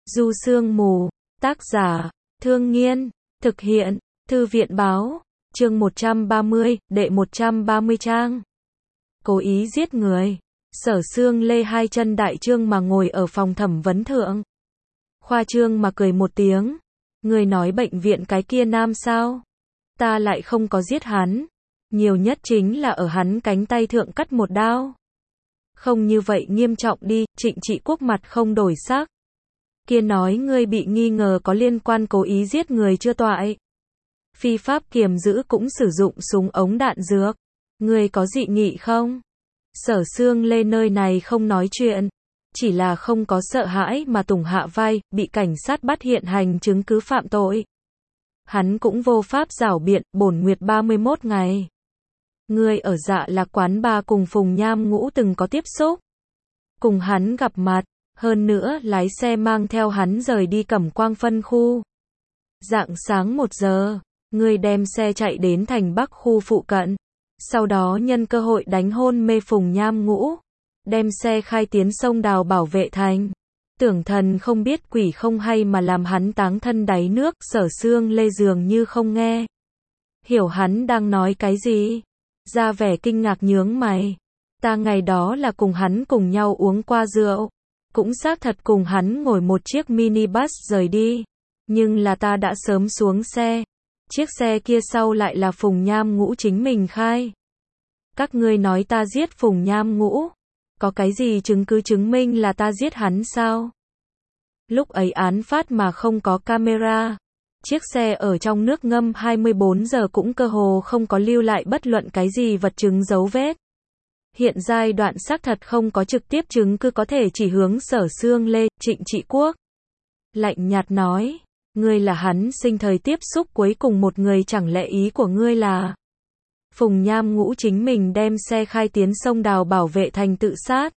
Du Sương Mù, tác giả, Thương Nghiên, thực hiện, Thư viện Báo, chương 130, đệ 130 trang. Cố ý giết người. Sở Sương Lê hai chân đại trương mà ngồi ở phòng thẩm vấn thượng. Khoa trương mà cười một tiếng. Người nói bệnh viện cái kia nam sao? Ta lại không có giết hắn. Nhiều nhất chính là ở hắn cánh tay thượng cắt một đao. Không như vậy nghiêm trọng đi, Trịnh Trị Quốc mặt không đổi sắc. Kia nói ngươi bị nghi ngờ có liên quan cố ý giết người chưa toại. Phi pháp kiềm giữ cũng sử dụng súng ống đạn dược. Ngươi có dị nghị không? Sở Sương Lê nơi này không nói chuyện. Chỉ là không có sợ hãi mà tùng hạ vai, bị cảnh sát bắt hiện hành chứng cứ phạm tội. Hắn cũng vô pháp giảo biện, bổn nguyệt 31 ngày. Ngươi ở Dạ Lạc quán bar cùng Phùng Nham Ngũ từng có tiếp xúc. Cùng hắn gặp mặt, hơn nữa lái xe mang theo hắn rời đi Cẩm Quang phân khu. Rạng sáng 1 giờ, ngươi đem xe chạy đến thành Bắc khu phụ cận. Sau đó nhân cơ hội đánh hôn mê Phùng Nham Ngũ. Đem xe khai tiến sông Đào bảo vệ thành. Tưởng thần không biết quỷ không hay mà làm hắn táng thân đáy nước. Sở Sương Lê dường như không nghe hiểu hắn đang nói cái gì. Ra vẻ kinh ngạc nhướng mày. Ta ngày đó là cùng hắn cùng nhau uống qua rượu. Cũng xác thật cùng hắn ngồi một chiếc minibus rời đi. Nhưng là ta đã sớm xuống xe. Chiếc xe kia sau lại là Phùng Nham Ngũ chính mình khai. Các ngươi nói ta giết Phùng Nham Ngũ. Có cái gì chứng cứ chứng minh là ta giết hắn sao? Lúc ấy án phát mà không có camera. Chiếc xe ở trong nước ngâm 24 giờ cũng cơ hồ không có lưu lại bất luận cái gì vật chứng dấu vết. Hiện giai đoạn xác thật không có trực tiếp chứng cứ có thể chỉ hướng Sở Sương Lê. Trịnh Trị Quốc lạnh nhạt nói, ngươi là hắn sinh thời tiếp xúc cuối cùng một người, chẳng lẽ ý của ngươi là Phùng Nham Ngũ chính mình đem xe khai tiến sông Đào bảo vệ thành tự sát?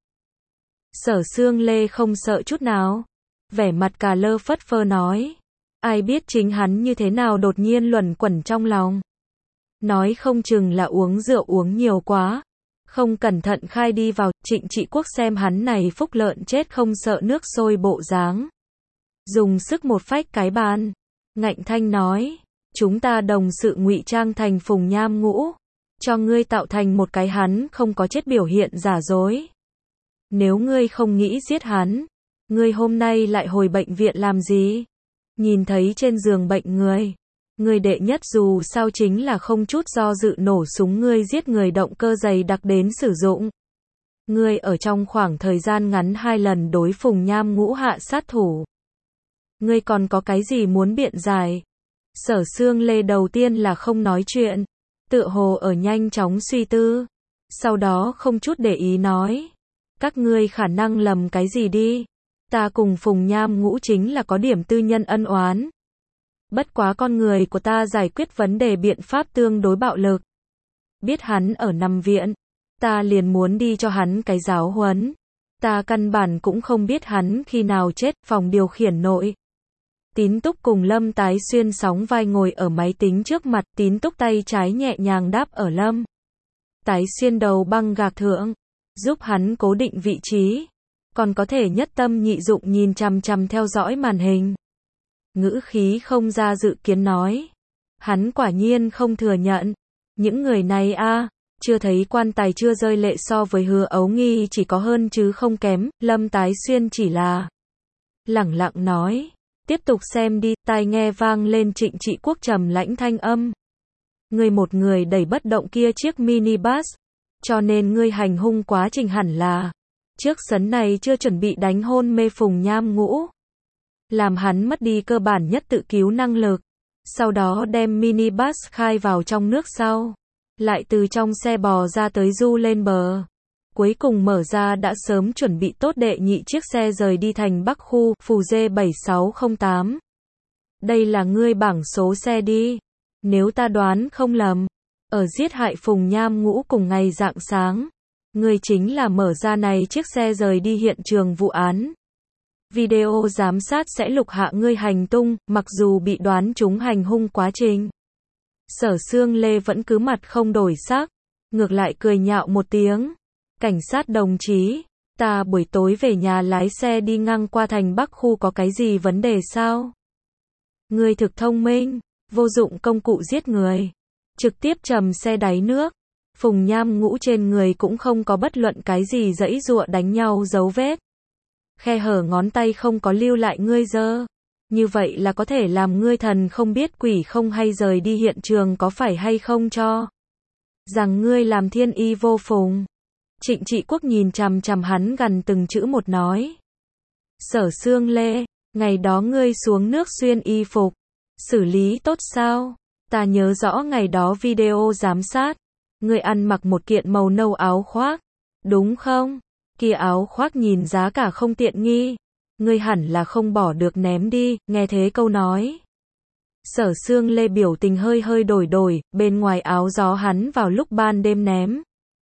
Sở Sương Lê không sợ chút nào, vẻ mặt cà lơ phất phơ nói, ai biết chính hắn như thế nào đột nhiên luẩn quẩn trong lòng. Nói không chừng là uống rượu uống nhiều quá, không cẩn thận khai đi vào. Trịnh Trị Quốc xem hắn này phúc lợn chết không sợ nước sôi bộ dáng. Dùng sức một phách cái bàn. Ngạnh thanh nói, chúng ta đồng sự ngụy trang thành Phùng Nham Ngũ. Cho ngươi tạo thành một cái hắn không có chết biểu hiện giả dối. Nếu ngươi không nghĩ giết hắn, ngươi hôm nay lại hồi bệnh viện làm gì? Nhìn thấy trên giường bệnh người đệ nhất dù sao chính là không chút do dự nổ súng ngươi giết người, động cơ dày đặc đến sử dụng. Ngươi ở trong khoảng thời gian ngắn 2 lần đối Phùng Nham Ngũ hạ sát thủ. Ngươi còn có cái gì muốn biện giải? Sở Sương Lê đầu tiên là không nói chuyện, tựa hồ ở nhanh chóng suy tư. Sau đó không chút để ý nói, các ngươi khả năng lầm cái gì đi. Ta cùng Phùng Nham Ngũ chính là có điểm tư nhân ân oán. Bất quá con người của ta giải quyết vấn đề biện pháp tương đối bạo lực. Biết hắn ở nằm viện, ta liền muốn đi cho hắn cái giáo huấn. Ta căn bản cũng không biết hắn khi nào chết. Phòng điều khiển nội, Tín Túc cùng Lâm Tái Xuyên sóng vai ngồi ở máy tính trước mặt. Tín Túc tay trái nhẹ nhàng đáp ở Lâm Tái Xuyên đầu băng gạc thượng, giúp hắn cố định vị trí. Còn có thể nhất tâm nhị dụng nhìn chằm chằm theo dõi màn hình. Ngữ khí không ra dự kiến nói, hắn quả nhiên không thừa nhận. Những người này chưa thấy quan tài chưa rơi lệ, so với Hứa Ấu Nghi chỉ có hơn chứ không kém. Lâm Tái Xuyên chỉ là lẳng lặng nói, tiếp tục xem đi. Tai nghe vang lên Trịnh Trị Quốc trầm lãnh thanh âm. Ngươi một người đẩy bất động kia chiếc minibus, cho nên ngươi hành hung quá trình hẳn là trước sấn này chưa chuẩn bị đánh hôn mê Phùng Nham Ngũ, làm hắn mất đi cơ bản nhất tự cứu năng lực. Sau đó đem minibus khai vào trong nước sau, lại từ trong xe bò ra tới du lên bờ. Cuối cùng mở ra đã sớm chuẩn bị tốt đệ nhị chiếc xe rời đi thành Bắc khu, Phù G7608. Đây là ngươi bảng số xe đi. Nếu ta đoán không lầm, ở giết hại Phùng Nham Ngũ cùng ngày rạng sáng, ngươi chính là mở ra này chiếc xe rời đi hiện trường vụ án. Video giám sát sẽ lục hạ ngươi hành tung, mặc dù bị đoán trúng hành hung quá trình. Sở Sương Lê vẫn cứ mặt không đổi sắc, ngược lại cười nhạo một tiếng. Cảnh sát đồng chí, Ta buổi tối về nhà lái xe đi ngang qua thành Bắc khu có cái gì vấn đề sao? Ngươi thực thông minh, vô dụng công cụ giết người. Trực tiếp trầm xe đáy nước. Phùng Nham Ngũ trên người cũng không có bất luận cái gì giãy giụa đánh nhau dấu vết. Khe hở ngón tay không có lưu lại ngươi dơ. Như vậy là có thể làm ngươi thần không biết quỷ không hay rời đi hiện trường có phải hay không cho rằng ngươi làm thiên y vô phùng. Trịnh Trị Quốc nhìn chằm chằm hắn gần từng chữ một nói. Sở Sương Lê, ngày đó ngươi xuống nước xuyên y phục, xử lý tốt sao? Ta nhớ rõ ngày đó video giám sát, ngươi ăn mặc một kiện màu nâu áo khoác, đúng không? Kia áo khoác nhìn giá cả không tiện nghi, ngươi hẳn là không bỏ được ném đi, nghe thế câu nói. Sở Sương Lê biểu tình hơi hơi đổi, bên ngoài áo gió hắn vào lúc ban đêm ném.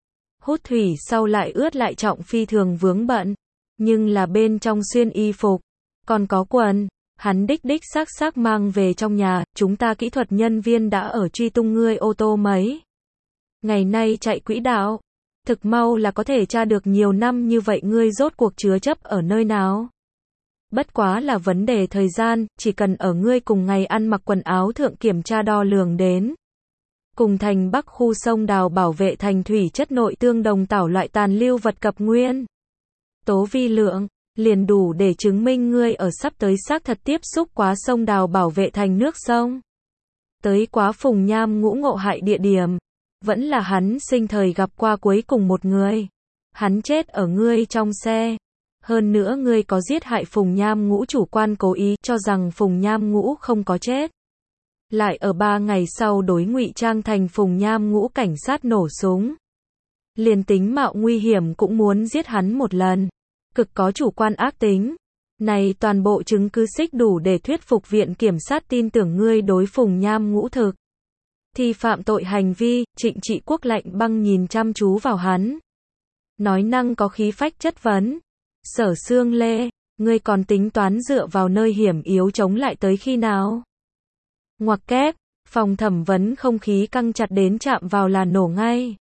Hút thủy sau lại ướt lại trọng phi thường vướng bận, nhưng là bên trong xuyên y phục, còn có quần, hắn đích xác mang về trong nhà, chúng ta kỹ thuật nhân viên đã ở truy tung ngươi ô tô mấy ngày nay chạy quỹ đạo, thực mau là có thể tra được nhiều năm như vậy ngươi rốt cuộc chứa chấp ở nơi nào. Bất quá là vấn đề thời gian, chỉ cần ở ngươi cùng ngày ăn mặc quần áo thượng kiểm tra đo lường đến. Cùng thành Bắc khu sông đào bảo vệ thành thủy chất nội tương đồng tảo loại tàn lưu vật cập nguyên tố vi lượng, liền đủ để chứng minh ngươi ở sắp tới xác thật tiếp xúc quá sông đào bảo vệ thành nước sông. Tới quá Phùng Nham Ngũ ngộ hại địa điểm, vẫn là hắn sinh thời gặp qua cuối cùng một người. Hắn chết ở ngươi trong xe. Hơn nữa ngươi có giết hại Phùng Nham Ngũ chủ quan cố ý cho rằng Phùng Nham Ngũ không có chết. Lại ở 3 ngày sau đối ngụy trang thành Phùng Nham Ngũ cảnh sát nổ súng. Liền tính mạo nguy hiểm cũng muốn giết hắn một lần. Cực có chủ quan ác tính. Này toàn bộ chứng cứ xích đủ để thuyết phục viện kiểm sát tin tưởng ngươi đối Phùng Nham Ngũ thực thì phạm tội hành vi. Trịnh Trị Quốc lạnh băng nhìn chăm chú vào hắn. Nói năng có khí phách chất vấn. Sở Sương Lê, ngươi còn tính toán dựa vào nơi hiểm yếu chống lại tới khi nào? Ngoặc kép, phòng thẩm vấn không khí căng chặt đến chạm vào là nổ ngay.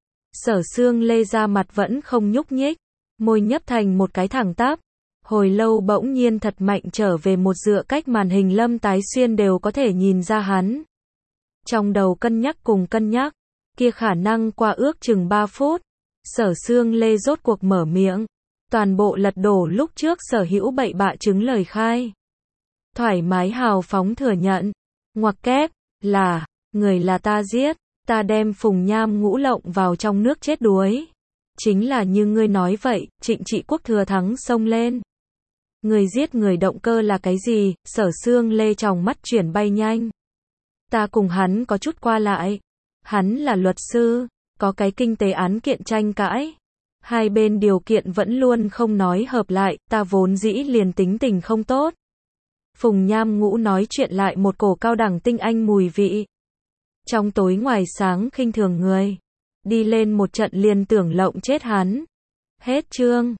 Sở Sương Lê ra mặt vẫn không nhúc nhích, môi nhấp thành một cái thẳng tắp. Hồi lâu bỗng nhiên thật mạnh trở về một dựa cách màn hình Lâm Tái Xuyên đều có thể nhìn ra hắn. Trong đầu cân nhắc, kia khả năng qua ước chừng 3 phút. Sở Sương Lê rốt cuộc mở miệng. Toàn bộ lật đổ lúc trước sở hữu bậy bạ chứng lời khai. Thoải mái hào phóng thừa nhận. Ngoặc kép, là, người là ta giết, ta đem Phùng Nham Ngũ lộng vào trong nước chết đuối. Chính là như ngươi nói vậy, Trịnh Trị Quốc thừa thắng xông lên. Người giết người động cơ là cái gì? Sở Sương Lê tròng mắt chuyển bay nhanh. Ta cùng hắn có chút qua lại. Hắn là luật sư, có cái kinh tế án kiện tranh cãi. Hai bên điều kiện vẫn luôn không nói hợp lại, ta vốn dĩ liền tính tình không tốt. Phùng Nham Ngũ nói chuyện lại một cổ cao đẳng tinh anh mùi vị. Trong tối ngoài sáng khinh thường người. Đi lên một trận liền tưởng lộng chết hắn. Hết chương.